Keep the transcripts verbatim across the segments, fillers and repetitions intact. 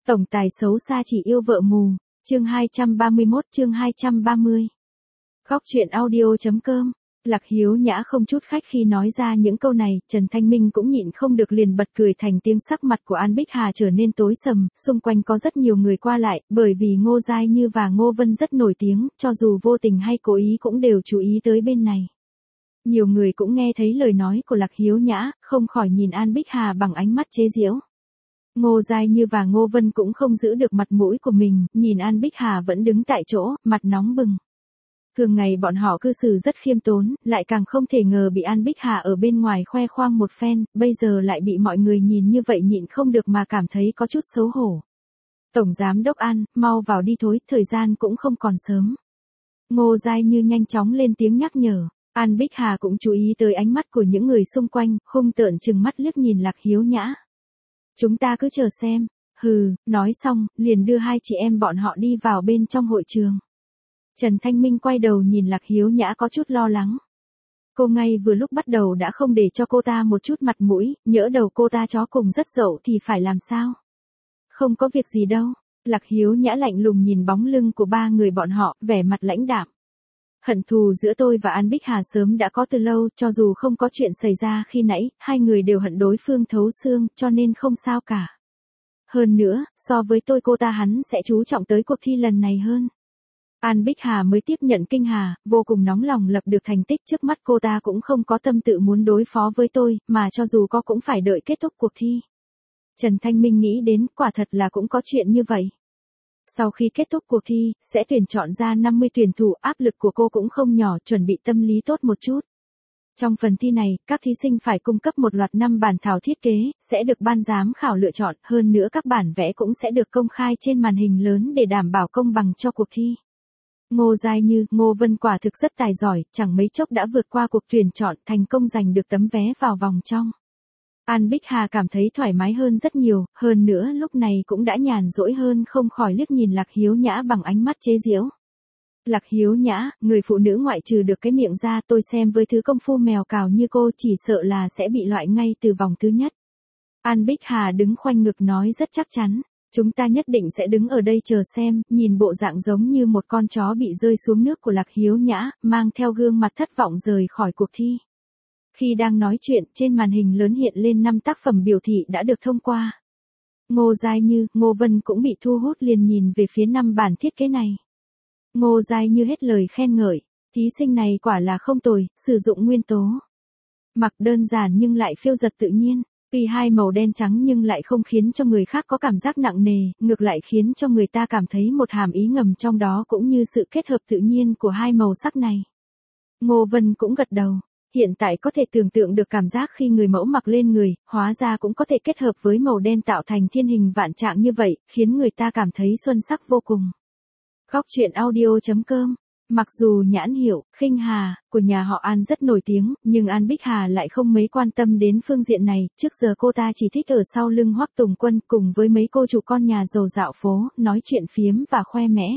Tổng tài xấu xa chỉ yêu vợ mù, chương hai trăm ba mươi mốt chương hai trăm ba mươi. Góc truyện audio.com, Lạc Hiếu Nhã không chút khách khi nói ra những câu này, Trần Thanh Minh cũng nhịn không được liền bật cười thành tiếng. Sắc mặt của An Bích Hà trở nên tối sầm, xung quanh có rất nhiều người qua lại, bởi vì Ngô Giai Như và Ngô Vân rất nổi tiếng, cho dù vô tình hay cố ý cũng đều chú ý tới bên này. Nhiều người cũng nghe thấy lời nói của Lạc Hiếu Nhã, không khỏi nhìn An Bích Hà bằng ánh mắt chế giễu. Ngô Giai Như và Ngô Vân cũng không giữ được mặt mũi của mình, nhìn An Bích Hà vẫn đứng tại chỗ, mặt nóng bừng. Thường ngày bọn họ cư xử rất khiêm tốn, lại càng không thể ngờ bị An Bích Hà ở bên ngoài khoe khoang một phen, bây giờ lại bị mọi người nhìn như vậy nhịn không được mà cảm thấy có chút xấu hổ. Tổng giám đốc An, mau vào đi thôi, thời gian cũng không còn sớm. Ngô Giai Như nhanh chóng lên tiếng nhắc nhở. An Bích Hà cũng chú ý tới ánh mắt của những người xung quanh, hung tợn trừng mắt liếc nhìn Lạc Hiếu Nhã. Chúng ta cứ chờ xem. Hừ, nói xong, liền đưa hai chị em bọn họ đi vào bên trong hội trường. Trần Thanh Minh quay đầu nhìn Lạc Hiếu Nhã có chút lo lắng. Cô ngay vừa lúc bắt đầu đã không để cho cô ta một chút mặt mũi, nhỡ đầu cô ta chó cùng rất dậu thì phải làm sao? Không có việc gì đâu. Lạc Hiếu Nhã lạnh lùng nhìn bóng lưng của ba người bọn họ, vẻ mặt lãnh đạm. Hận thù giữa tôi và An Bích Hà sớm đã có từ lâu, cho dù không có chuyện xảy ra khi nãy, hai người đều hận đối phương thấu xương, cho nên không sao cả. Hơn nữa, so với tôi cô ta hắn sẽ chú trọng tới cuộc thi lần này hơn. An Bích Hà mới tiếp nhận kinh hà, vô cùng nóng lòng lập được thành tích, trước mắt cô ta cũng không có tâm tự muốn đối phó với tôi, mà cho dù có cũng phải đợi kết thúc cuộc thi. Trần Thanh Minh nghĩ đến, quả thật là cũng có chuyện như vậy. Sau khi kết thúc cuộc thi, sẽ tuyển chọn ra năm mươi tuyển thủ, áp lực của cô cũng không nhỏ, chuẩn bị tâm lý tốt một chút. Trong phần thi này, các thí sinh phải cung cấp một loạt năm bản thảo thiết kế, sẽ được ban giám khảo lựa chọn, hơn nữa các bản vẽ cũng sẽ được công khai trên màn hình lớn để đảm bảo công bằng cho cuộc thi. Ngô Giai Như, Ngô Vân quả thực rất tài giỏi, chẳng mấy chốc đã vượt qua cuộc tuyển chọn, thành công giành được tấm vé vào vòng trong. An Bích Hà cảm thấy thoải mái hơn rất nhiều, hơn nữa lúc này cũng đã nhàn rỗi hơn, không khỏi liếc nhìn Lạc Hiếu Nhã bằng ánh mắt chế giễu. Lạc Hiếu Nhã, người phụ nữ ngoại trừ được cái miệng ra, tôi xem với thứ công phu mèo cào như cô chỉ sợ là sẽ bị loại ngay từ vòng thứ nhất. An Bích Hà đứng khoanh ngực nói rất chắc chắn. Chúng ta nhất định sẽ đứng ở đây chờ xem, nhìn bộ dạng giống như một con chó bị rơi xuống nước của Lạc Hiếu Nhã, mang theo gương mặt thất vọng rời khỏi cuộc thi. Khi đang nói chuyện, trên màn hình lớn hiện lên năm tác phẩm biểu thị đã được thông qua. Ngô Giai Như, Ngô Vân cũng bị thu hút liền nhìn về phía năm bản thiết kế này. Ngô Giai Như hết lời khen ngợi, thí sinh này quả là không tồi, sử dụng nguyên tố mặc đơn giản nhưng lại phiêu giật tự nhiên. Tuy hai màu đen trắng nhưng lại không khiến cho người khác có cảm giác nặng nề, ngược lại khiến cho người ta cảm thấy một hàm ý ngầm trong đó cũng như sự kết hợp tự nhiên của hai màu sắc này. Ngô Vân cũng gật đầu. Hiện tại có thể tưởng tượng được cảm giác khi người mẫu mặc lên người, hóa ra cũng có thể kết hợp với màu đen tạo thành thiên hình vạn trạng như vậy, khiến người ta cảm thấy xuân sắc vô cùng. Góc truyện audio.com. Mặc dù nhãn hiệu, Khinh Hà, của nhà họ An rất nổi tiếng, nhưng An Bích Hà lại không mấy quan tâm đến phương diện này, trước giờ cô ta chỉ thích ở sau lưng Hoắc Tùng Quân cùng với mấy cô chủ con nhà giàu dạo phố, nói chuyện phiếm và khoe mẽ.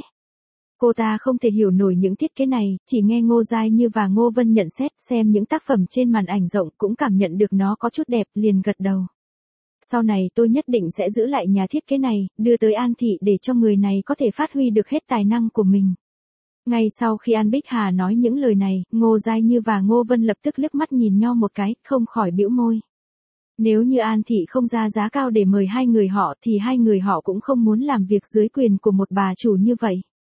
Cô ta không thể hiểu nổi những thiết kế này, chỉ nghe Ngô Giai Như và Ngô Vân nhận xét xem những tác phẩm trên màn ảnh rộng cũng cảm nhận được nó có chút đẹp, liền gật đầu. Sau này tôi nhất định sẽ giữ lại nhà thiết kế này, đưa tới An Thị để cho người này có thể phát huy được hết tài năng của mình. Ngay sau khi An Bích Hà nói những lời này, Ngô Giai Như và Ngô Vân lập tức liếc mắt nhìn nhau một cái, không khỏi bĩu môi. Nếu như An Thị không ra giá cao để mời hai người họ thì hai người họ cũng không muốn làm việc dưới quyền của một bà chủ như vậy.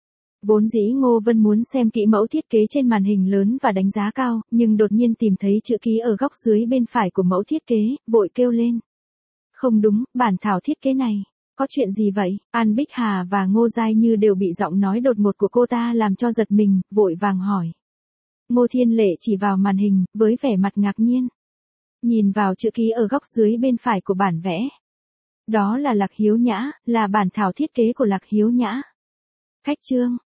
Vốn dĩ Ngô Vân muốn xem kỹ mẫu thiết kế trên màn hình lớn và đánh giá cao, nhưng đột nhiên tìm thấy chữ ký ở góc dưới bên phải của mẫu thiết kế, vội kêu lên. Không đúng, bản thảo thiết kế này. Có chuyện gì vậy? An Bích Hà và Ngô Giai Như đều bị giọng nói đột ngột của cô ta làm cho giật mình, vội vàng hỏi. Ngô Thiên Lệ chỉ vào màn hình, với vẻ mặt ngạc nhiên. Nhìn vào chữ ký ở góc dưới bên phải của bản vẽ. Đó là Lạc Hiếu Nhã, là bản thảo thiết kế của Lạc Hiếu Nhã. Khách trương,